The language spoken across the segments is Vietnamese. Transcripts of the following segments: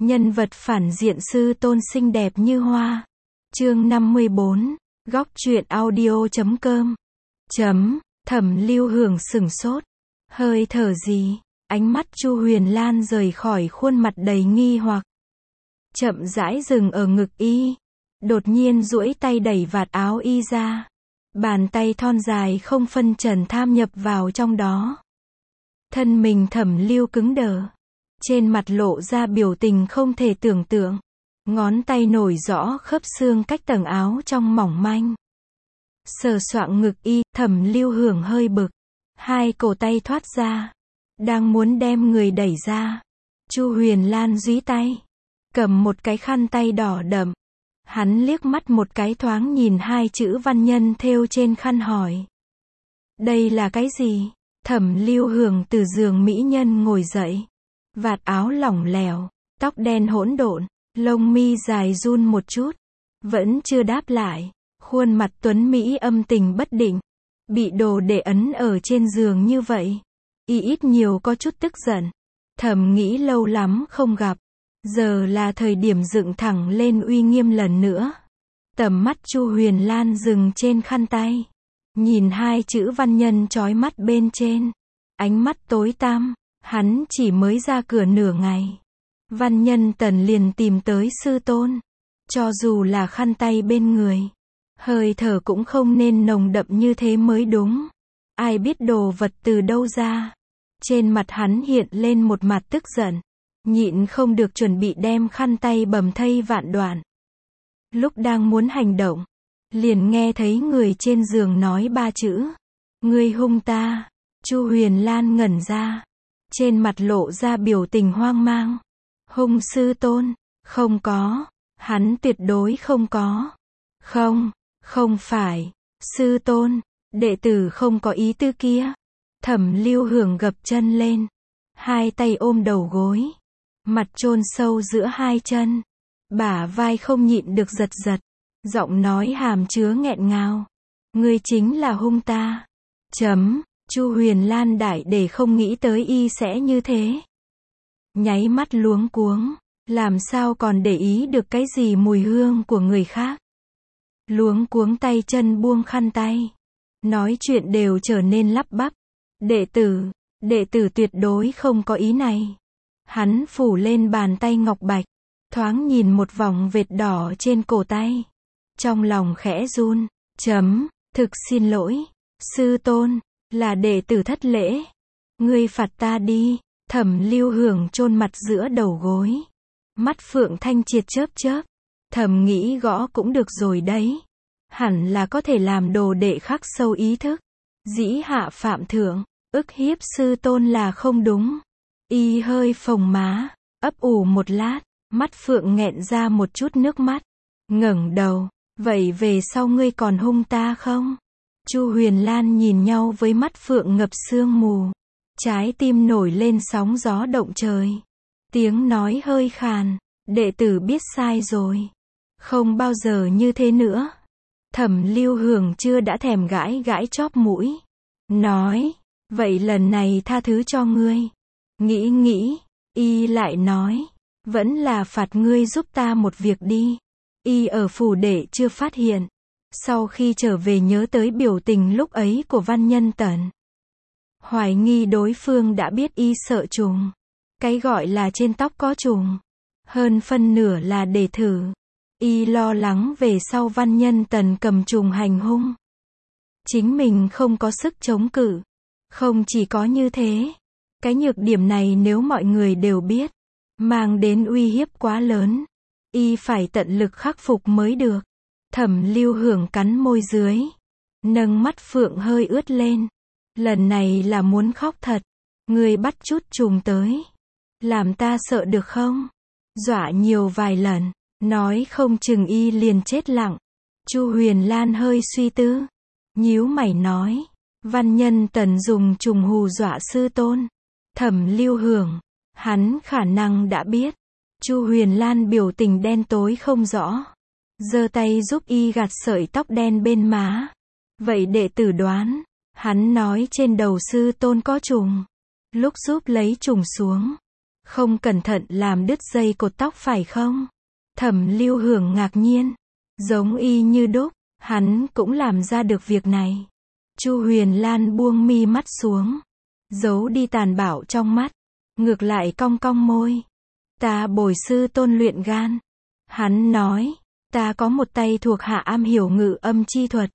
Nhân vật phản diện sư tôn xinh đẹp như hoa. Chương 54, góc truyện audio.com. Thẩm Lưu Hưởng sửng sốt. Hơi thở gì? Ánh mắt Chu Huyền Lan rời khỏi khuôn mặt đầy nghi hoặc. Chậm rãi dừng ở ngực y. Đột nhiên duỗi tay đẩy vạt áo y ra. Bàn tay thon dài không phân trần tham nhập vào trong đó. Thân mình Thẩm Lưu cứng đờ. Trên mặt lộ ra biểu tình không thể tưởng tượng. Ngón tay nổi rõ khớp xương cách tầng áo trong mỏng manh. Sờ soạng ngực y, Thẩm Lưu Hưởng hơi bực. Hai cổ tay thoát ra. Đang muốn đem người đẩy ra. Chu Huyền Lan duỗi tay. Cầm một cái khăn tay đỏ đậm. Hắn liếc mắt một cái thoáng nhìn hai chữ văn nhân thêu trên khăn hỏi. Đây là cái gì? Thẩm Lưu Hưởng từ giường mỹ nhân ngồi dậy. Vạt áo lỏng lẻo, tóc đen hỗn độn, lông mi dài run một chút. Vẫn chưa đáp lại. Khuôn mặt tuấn mỹ âm tình bất định. Bị đồ để ấn ở trên giường như vậy. Y ít nhiều có chút tức giận. Thầm nghĩ lâu lắm không gặp. Giờ là thời điểm dựng thẳng lên uy nghiêm lần nữa. Tầm mắt Chu Huyền Lan dừng trên khăn tay. Nhìn hai chữ văn nhân chói mắt bên trên. Ánh mắt tối tăm. Hắn chỉ mới ra cửa nửa ngày. Văn nhân Tần liền tìm tới sư tôn. Cho dù là khăn tay bên người. Hơi thở cũng không nên nồng đậm như thế mới đúng. Ai biết đồ vật từ đâu ra. Trên mặt hắn hiện lên một mặt tức giận. Nhịn không được chuẩn bị đem khăn tay bầm thây vạn đoạn. Lúc đang muốn hành động. Liền nghe thấy người trên giường nói ba chữ. Ngươi hung ta. Chu Huyền Lan ngẩn ra. Trên mặt lộ ra biểu tình hoang mang. Hung sư tôn? Không có. Hắn tuyệt đối không có. Không phải. Sư tôn, đệ tử không có ý tư kia. Thẩm Lưu Hưởng gập chân lên. Hai tay ôm đầu gối. Mặt chôn sâu giữa hai chân. Bả vai không nhịn được giật giật. Giọng nói hàm chứa nghẹn ngào. Ngươi chính là hung ta. Chu Huyền Lan đại để không nghĩ tới y sẽ như thế. Nháy mắt luống cuống. Làm sao còn để ý được cái gì mùi hương của người khác. Luống cuống tay chân buông khăn tay. Nói chuyện đều trở nên lắp bắp. Đệ tử tuyệt đối không có ý này. Hắn phủ lên bàn tay ngọc bạch. Thoáng nhìn một vòng vệt đỏ trên cổ tay. Trong lòng khẽ run. Thực xin lỗi. Sư tôn, là đệ tử thất lễ. Ngươi phạt ta đi. Thẩm Lưu Hưởng chôn mặt giữa đầu gối. Mắt phượng thanh triệt chớp chớp. Thầm nghĩ gõ cũng được rồi đấy. Hẳn là có thể làm đồ đệ khắc sâu ý thức. Dĩ hạ phạm thượng, ức hiếp sư tôn là không đúng. Y hơi phồng má, ấp ủ một lát, mắt phượng nghẹn ra một chút nước mắt. Ngẩng đầu, vậy về sau ngươi còn hung ta không? Chu Huyền Lan nhìn nhau với mắt phượng ngập sương mù. Trái tim nổi lên sóng gió động trời. Tiếng nói hơi khàn, đệ tử biết sai rồi. Không bao giờ như thế nữa. Thẩm Lưu Hưởng chưa đã thèm gãi gãi chóp mũi. Nói, vậy lần này tha thứ cho ngươi. Nghĩ, y lại nói, vẫn là phạt ngươi giúp ta một việc đi. Y ở phủ đệ chưa phát hiện. Sau khi trở về nhớ tới biểu tình lúc ấy của văn nhân Tần. Hoài nghi đối phương đã biết y sợ trùng. Cái gọi là trên tóc có trùng. Hơn phân nửa là để thử. Y lo lắng về sau văn nhân Tần cầm trùng hành hung. Chính mình không có sức chống cự. Không chỉ có như thế. Cái nhược điểm này nếu mọi người đều biết. Mang đến uy hiếp quá lớn. Y phải tận lực khắc phục mới được. Thẩm Lưu Hưởng cắn môi dưới. Nâng mắt phượng hơi ướt lên. Lần này là muốn khóc thật. Người bắt chút trùng tới. Làm ta sợ được không? Dọa nhiều vài lần. Nói không chừng y liền chết lặng. Chu Huyền Lan hơi suy tư. Nhíu mày nói. Văn nhân Tần dùng trùng hù dọa sư tôn. Thẩm Lưu Hưởng. Hắn khả năng đã biết. Chu Huyền Lan biểu tình đen tối không rõ. Giơ tay giúp y gạt sợi tóc đen bên má. Vậy đệ tử đoán. Hắn nói trên đầu sư tôn có trùng. Lúc giúp lấy trùng xuống. Không cẩn thận làm đứt dây cột tóc phải không? Thẩm Lưu Hưởng ngạc nhiên. Giống y như đúc, hắn cũng làm ra được việc này. Chu Huyền Lan buông mi mắt xuống, giấu đi tàn bạo trong mắt, ngược lại cong cong môi. Ta bồi sư tôn luyện gan. Hắn nói, ta có một tay thuộc hạ am hiểu ngự âm chi thuật.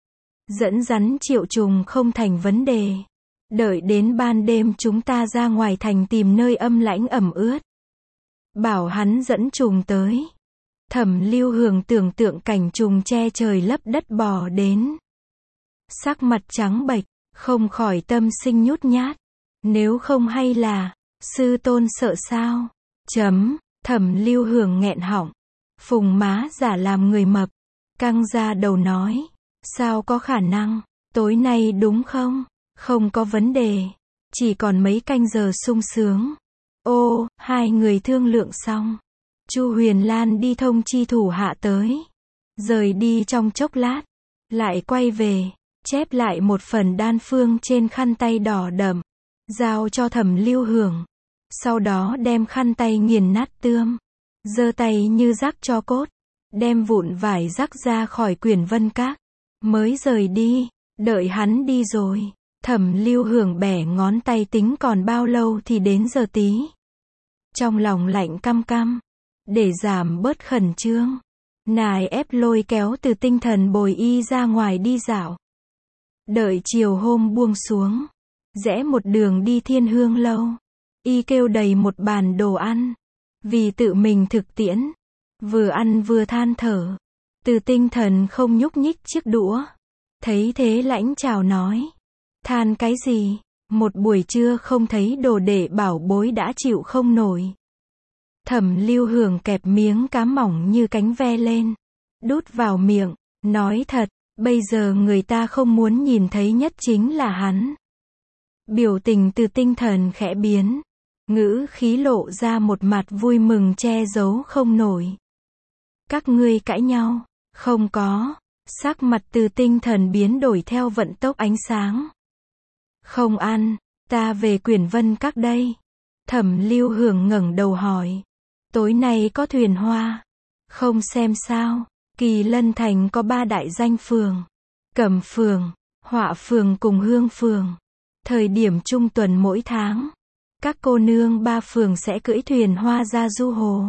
Dẫn rắn triệu trùng không thành vấn đề. Đợi đến ban đêm chúng ta ra ngoài thành tìm nơi âm lãnh ẩm ướt. Bảo hắn dẫn trùng tới. Thẩm Lưu Hưởng tưởng tượng cảnh trùng che trời lấp đất bò đến. Sắc mặt trắng bệch, không khỏi tâm sinh nhút nhát. Nếu không hay là, sư tôn sợ sao? Thẩm Lưu Hưởng nghẹn họng. Phùng má giả làm người mập. Căng ra đầu nói. Sao có khả năng? Tối nay đúng không? Không có vấn đề. Chỉ còn mấy canh giờ sung sướng. Ô, hai người thương lượng xong. Chu Huyền Lan đi thông chi thủ hạ tới. Rời đi trong chốc lát. Lại quay về. Chép lại một phần đan phương trên khăn tay đỏ đậm. Giao cho Thẩm Lưu Hưởng. Sau đó đem khăn tay nghiền nát tươm. Giơ tay như rắc tro cốt. Đem vụn vải rắc ra khỏi quyển vân các. Mới rời đi. Đợi hắn đi rồi. Thẩm Lưu Hưởng bẻ ngón tay tính còn bao lâu thì đến giờ tí. Trong lòng lạnh căm căm. Để giảm bớt khẩn trương. Nài ép lôi kéo Từ Tinh Thần bồi y ra ngoài đi dạo. Đợi chiều hôm buông xuống. Rẽ một đường đi Thiên Hương Lâu. Y kêu đầy một bàn đồ ăn. Vì tự mình thực tiễn. Vừa ăn vừa than thở. Từ Tinh Thần không nhúc nhích chiếc đũa. Thấy thế lãnh chào nói. Than cái gì? Một buổi trưa không thấy đồ đệ bảo bối đã chịu không nổi. Thẩm Lưu Hưởng kẹp miếng cá mỏng như cánh ve lên. Đút vào miệng. Nói thật, bây giờ người ta không muốn nhìn thấy nhất chính là hắn. Biểu tình Từ Tinh Thần khẽ biến. Ngữ khí lộ ra một mặt vui mừng che giấu không nổi. Các ngươi cãi nhau? Không có. Sắc mặt Từ Tinh Thần biến đổi theo vận tốc ánh sáng. Không ăn, ta về Quyển Vân Các đây. Thẩm Lưu Hưởng ngẩng đầu hỏi. Tối nay có thuyền hoa. Không xem sao. Kỳ Lân Thành có 3 đại danh phường. Cẩm phường, Họa phường cùng Hương phường. Thời điểm trung tuần mỗi tháng. Các cô nương 3 phường sẽ cưỡi thuyền hoa ra du hồ.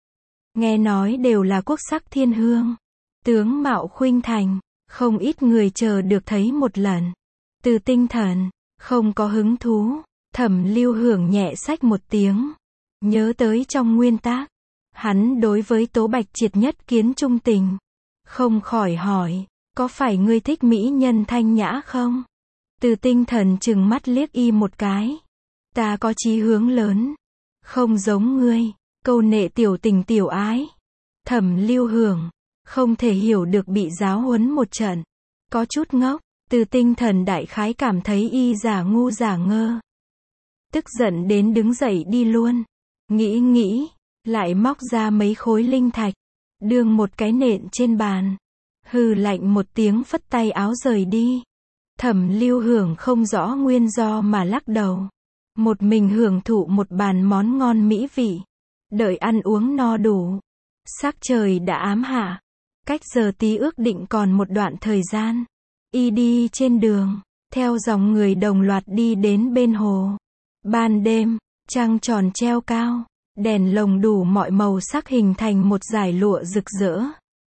Nghe nói đều là quốc sắc thiên hương. Tướng mạo khuynh thành. Không ít người chờ được thấy một lần. Từ Tinh Thần không có hứng thú. Thẩm Lưu Hưởng nhẹ xách một tiếng. Nhớ tới trong nguyên tác. Hắn đối với Tố Bạch Triệt nhất kiến trung tình. Không khỏi hỏi. Có phải ngươi thích mỹ nhân thanh nhã không? Từ Tinh Thần trừng mắt liếc y một cái. Ta có chí hướng lớn. Không giống ngươi. Câu nệ tiểu tình tiểu ái. Thẩm Lưu Hưởng không thể hiểu được bị giáo huấn một trận. Có chút ngốc. Từ Tinh Thần đại khái cảm thấy y giả ngu giả ngơ. Tức giận đến đứng dậy đi luôn. Nghĩ, lại móc ra mấy khối linh thạch. Đương một cái nện trên bàn. Hừ lạnh một tiếng phất tay áo rời đi. Thẩm Lưu Hưởng không rõ nguyên do mà lắc đầu. Một mình hưởng thụ một bàn món ngon mỹ vị. Đợi ăn uống no đủ. Sắc trời đã ám hạ. Cách giờ tí ước định còn một đoạn thời gian. Y đi trên đường. Theo dòng người đồng loạt đi đến bên hồ. Ban đêm, trăng tròn treo cao. Đèn lồng đủ mọi màu sắc hình thành một dải lụa rực rỡ.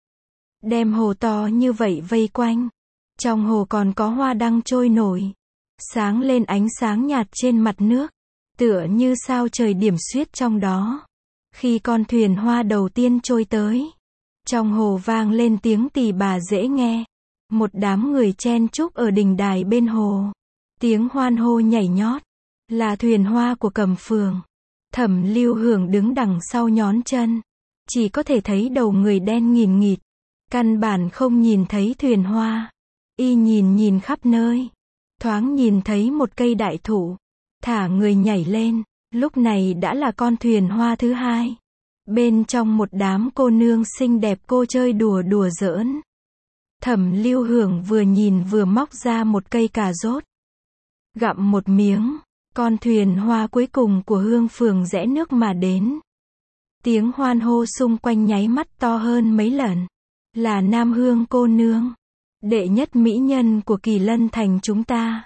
Đem hồ to như vậy vây quanh. Trong hồ còn có hoa đăng trôi nổi. Sáng lên ánh sáng nhạt trên mặt nước. Tựa như sao trời điểm xuyết trong đó. Khi con thuyền hoa đầu tiên trôi tới. Trong hồ vang lên tiếng tỳ bà dễ nghe. Một đám người chen chúc ở đình đài bên hồ. Tiếng hoan hô nhảy nhót. Là thuyền hoa của Cẩm phường. Thẩm Lưu Hưởng đứng đằng sau nhón chân. Chỉ có thể thấy đầu người đen nghìn nghịt. Căn bản không nhìn thấy thuyền hoa. Y nhìn khắp nơi. Thoáng nhìn thấy một cây đại thụ. Thả người nhảy lên. Lúc này đã là con thuyền hoa thứ hai. Bên trong một đám cô nương xinh đẹp cô chơi đùa giỡn. Thẩm Lưu Hưởng vừa nhìn vừa móc ra một cây cà rốt. Gặm một miếng. Con thuyền hoa cuối cùng của Hương Phường rẽ nước mà đến. Tiếng hoan hô xung quanh nháy mắt to hơn mấy lần. Là Nam Hương cô nương, đệ nhất mỹ nhân của Kỳ Lân thành chúng ta.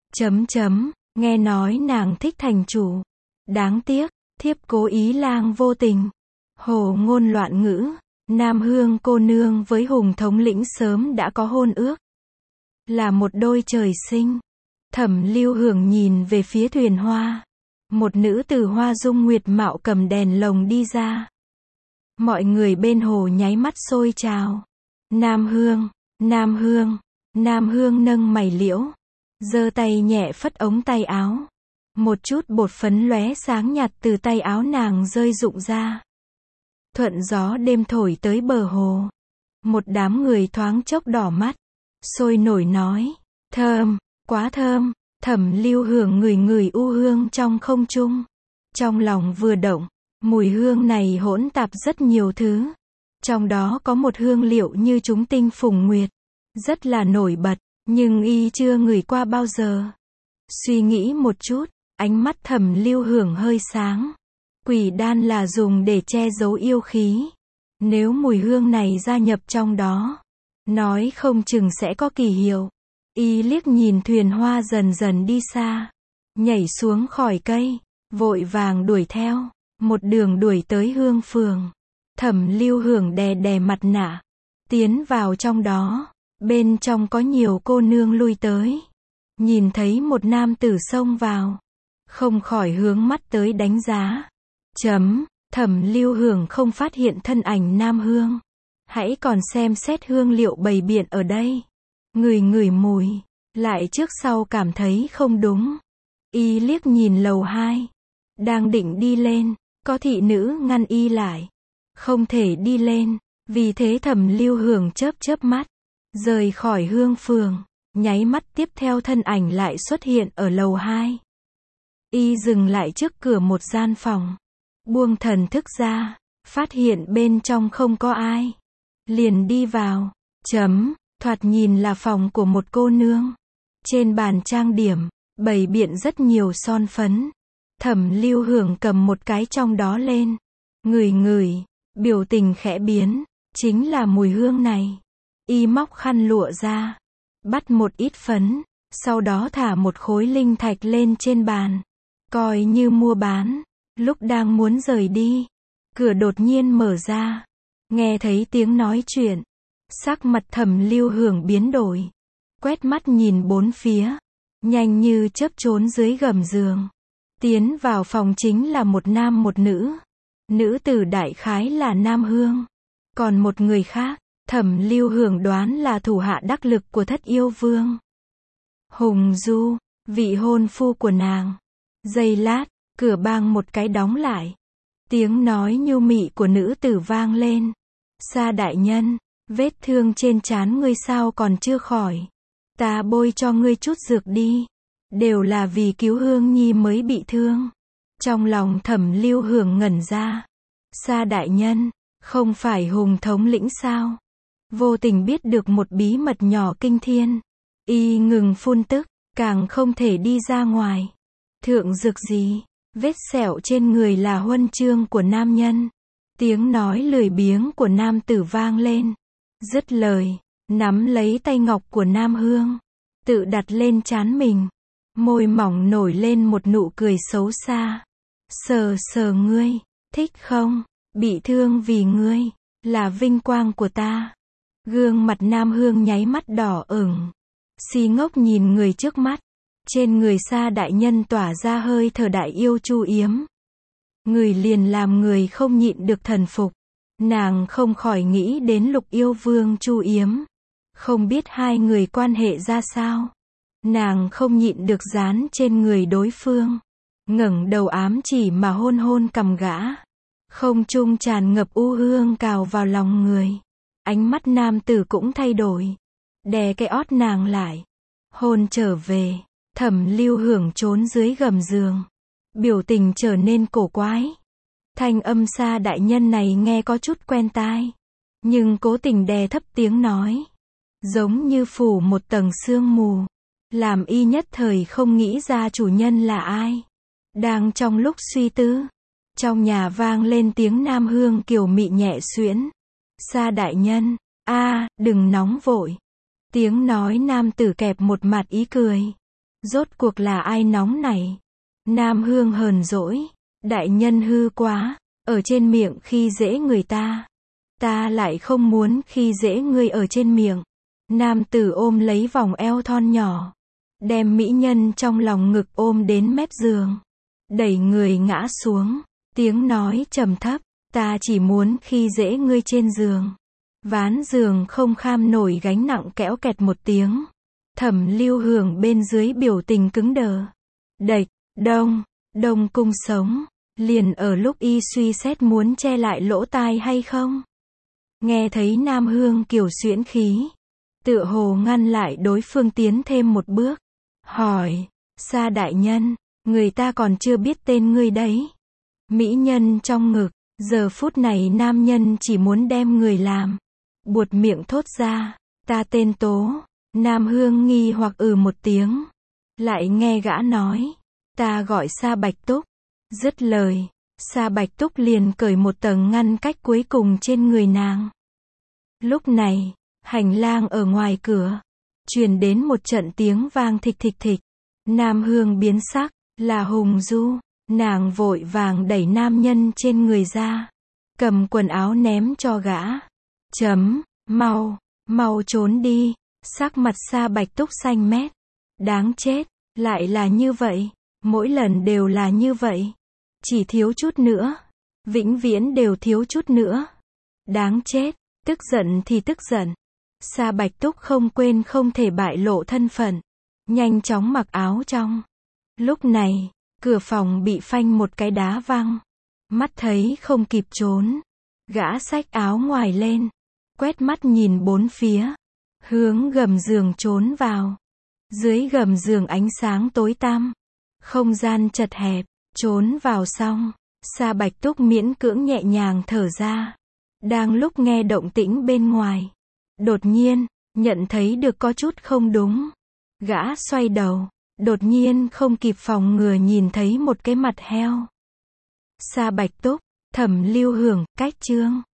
Nghe nói nàng thích thành chủ. Đáng tiếc, thiếp cố ý lang vô tình. Hồ ngôn loạn ngữ. Nam Hương cô nương với Hùng thống lĩnh sớm đã có hôn ước. Là một đôi trời sinh. Thẩm Lưu Hưởng nhìn về phía thuyền hoa. Một nữ tử hoa dung nguyệt mạo cầm đèn lồng đi ra. Mọi người bên hồ nháy mắt sôi trào. Nam Hương, Nam Hương, Nam Hương nâng mày liễu. Giơ tay nhẹ phất ống tay áo. Một chút bột phấn lóe sáng nhạt từ tay áo nàng rơi rụng ra. Thuận gió đêm thổi tới bờ hồ. Một đám người thoáng chốc đỏ mắt. Sôi nổi nói. Thơm, quá thơm. Thẩm Lưu Hưởng ngửi ngửi u hương trong không trung. Trong lòng vừa động. Mùi hương này hỗn tạp rất nhiều thứ. Trong đó có một hương liệu như chúng tinh phùng nguyệt. Rất là nổi bật. Nhưng y chưa ngửi qua bao giờ. Suy nghĩ một chút. Ánh mắt Thẩm Lưu Hưởng hơi sáng. Quỷ đan là dùng để che giấu yêu khí. Nếu mùi hương này gia nhập trong đó, nói không chừng sẽ có kỳ hiệu. Y liếc nhìn thuyền hoa dần dần đi xa. Nhảy xuống khỏi cây. Vội vàng đuổi theo. Một đường đuổi tới Hương Phường. Thẩm Lưu Hưởng đè đè mặt nạ. Tiến vào trong đó. Bên trong có nhiều cô nương lui tới. Nhìn thấy một nam tử xông vào. Không khỏi hướng mắt tới đánh giá. Thẩm Lưu Hưởng không phát hiện thân ảnh Nam Hương. Hãy còn xem xét hương liệu bày biện ở đây. Ngửi ngửi mùi. Lại trước sau cảm thấy không đúng. Y liếc nhìn lầu 2. Đang định đi lên. Có thị nữ ngăn y lại. Không thể đi lên. Vì thế Thẩm Lưu Hưởng chớp chớp mắt. Rời khỏi Hương Phường. Nháy mắt tiếp theo thân ảnh lại xuất hiện ở lầu 2. Y dừng lại trước cửa một gian phòng. Buông thần thức ra. Phát hiện bên trong không có ai. Liền đi vào. Thoạt nhìn là phòng của một cô nương. Trên bàn trang điểm, bày biện rất nhiều son phấn. Thẩm Lưu Hưởng cầm một cái trong đó lên. Ngửi ngửi. Biểu tình khẽ biến. Chính là mùi hương này. Y móc khăn lụa ra. Bắt một ít phấn. Sau đó thả một khối linh thạch lên trên bàn. Coi như mua bán. Lúc đang muốn rời đi. Cửa đột nhiên mở ra. Nghe thấy tiếng nói chuyện. Sắc mặt Thẩm Lưu Hưởng biến đổi. Quét mắt nhìn bốn phía. Nhanh như chớp trốn dưới gầm giường. Tiến vào phòng chính là một nam một nữ. Nữ tử đại khái là Nam Hương. Còn một người khác, Thẩm Lưu Hưởng đoán là thủ hạ đắc lực của Thất Yêu Vương. Hùng Du, vị hôn phu của nàng. Giây lát, cửa bang một cái đóng lại. Tiếng nói nhu mị của nữ tử vang lên. Sa đại nhân, vết thương trên trán ngươi sao còn chưa khỏi? Ta bôi cho ngươi chút dược đi. Đều là vì cứu Hương Nhi mới bị thương. Trong lòng Thẩm Lưu Hưởng ngẩn ra. Sa đại nhân, không phải Hùng thống lĩnh sao? Vô tình biết được một bí mật nhỏ kinh thiên. Y ngừng phun tức, càng không thể đi ra ngoài. Thượng dược gì? Vết sẹo trên người là huân chương của nam nhân. Tiếng nói lười biếng của nam tử vang lên. Dứt lời, nắm lấy tay ngọc của Nam Hương. Tự đặt lên trán mình. Môi mỏng nổi lên một nụ cười xấu xa. Sờ sờ ngươi, thích không? Bị thương vì ngươi, là vinh quang của ta. Gương mặt Nam Hương nháy mắt đỏ ửng. Si ngốc nhìn người trước mắt. Trên người Sa đại nhân tỏa ra hơi thở đại yêu chu yếm. Người liền làm người không nhịn được thần phục. Nàng không khỏi nghĩ đến Lục Yêu Vương Chu Yếm. Không biết hai người quan hệ ra sao. Nàng không nhịn được dán trên người đối phương. Ngẩng đầu ám chỉ mà hôn hôn cằm gã. Không trung tràn ngập u hương cào vào lòng người. Ánh mắt nam tử cũng thay đổi. Đè cái ót nàng lại. Hôn trở về. Thẩm Lưu Hưởng trốn dưới gầm giường. Biểu tình trở nên cổ quái. Thanh âm Sa đại nhân này nghe có chút quen tai. Nhưng cố tình đè thấp tiếng nói. Giống như phủ một tầng sương mù. làm y nhất thời không nghĩ ra chủ nhân là ai. Đang trong lúc suy tư, trong nhà vang lên tiếng Nam Hương kiều mị nhẹ xuyễn. Sa đại nhân, đừng nóng vội. Tiếng nói nam tử kẹp một mặt ý cười. Rốt cuộc là ai nóng này? Nam Hương hờn dỗi. Đại nhân hư quá, ở trên miệng khi dễ người ta. Ta lại không muốn khi dễ ngươi ở trên miệng. Nam tử ôm lấy vòng eo thon nhỏ, đem mỹ nhân trong lòng ngực ôm đến mép giường, đẩy người ngã xuống, tiếng nói trầm thấp, ta chỉ muốn khi dễ ngươi trên giường. Ván giường không kham nổi gánh nặng kẽo kẹt một tiếng. Thẩm Lưu Hưởng bên dưới biểu tình cứng đờ. Đệch, Đông Cung sống, liền ở lúc y suy xét muốn che lại lỗ tai hay không. Nghe thấy Nam Hương kiều xuyễn khí, tựa hồ ngăn lại đối phương tiến thêm một bước. Hỏi, Sa đại nhân, người ta còn chưa biết tên ngươi đấy. Mỹ nhân trong ngực, giờ phút này nam nhân chỉ muốn đem người làm. Buột miệng thốt ra, ta tên Tố. Nam Hương nghi hoặc một tiếng. Lại nghe gã nói, ta gọi Sa Bạch Túc. Dứt lời, Sa Bạch Túc liền cởi một tầng ngăn cách cuối cùng trên người nàng. Lúc này, hành lang ở ngoài cửa, truyền đến một trận tiếng vang thịch thịch thịch. Nam Hương biến sắc, là Hùng Du. Nàng vội vàng đẩy nam nhân trên người ra, cầm quần áo ném cho gã. Mau trốn đi. Sắc mặt Sa Bạch Túc xanh mét. Đáng chết, lại là như vậy, mỗi lần đều là như vậy. Chỉ thiếu chút nữa, vĩnh viễn đều thiếu chút nữa. Đáng chết, tức giận thì tức giận. Sa Bạch Túc không quên không thể bại lộ thân phận, nhanh chóng mặc áo trong. Lúc này, cửa phòng bị phanh một cái đá văng. Mắt thấy không kịp trốn, gã xách áo ngoài lên, quét mắt nhìn bốn phía, hướng gầm giường trốn vào. Dưới gầm giường ánh sáng tối tăm, không gian chật hẹp, trốn vào xong, Sa Bạch Túc miễn cưỡng nhẹ nhàng thở ra. Đang lúc nghe động tĩnh bên ngoài, đột nhiên, nhận thấy được có chút không đúng. Gã xoay đầu, đột nhiên không kịp phòng ngừa nhìn thấy một cái mặt heo. Sa Bạch Túc, Thẩm Lưu Hưởng, cách chương